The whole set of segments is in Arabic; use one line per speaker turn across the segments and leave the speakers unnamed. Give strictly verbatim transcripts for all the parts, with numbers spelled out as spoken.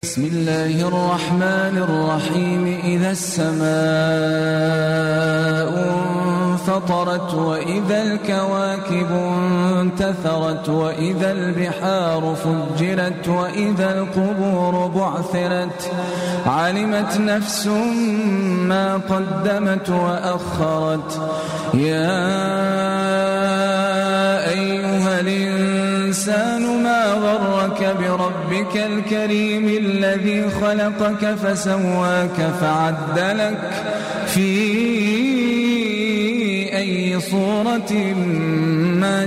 بسم الله الرحمن الرحيم إذا السماء انفطرت وإذا الكواكب انتثرت وإذا البحار فجرت وإذا القبور بعثرت علمت نفس ما قدمت وأخرت يا أيها الإنسان ما غرك بربك الكريم الذي خلقك فسواك فعدلك في أي صورة ما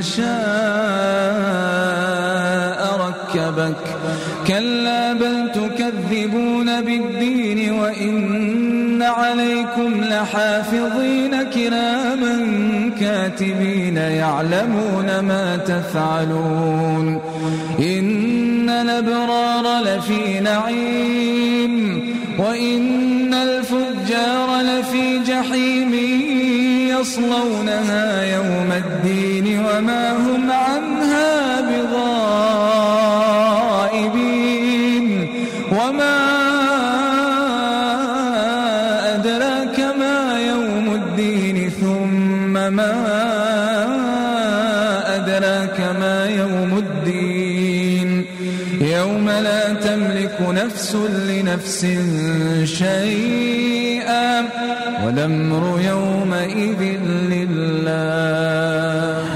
شاء ركبك كلا بل تكذبون بالدين وإن عليكم لحافظين كراما كاتبين يعلمون ما تفعلون إن الأبرار لفي نعيم وإن الفجار لفي جحيم يصلونها يوم الدين وما هم عنها بغائبين وما أدراك ما يوم الدين ثم ما أدراك ما يوم الدين يوم لا تملك نفس لنفس شيئا والأمر يومئذ لله.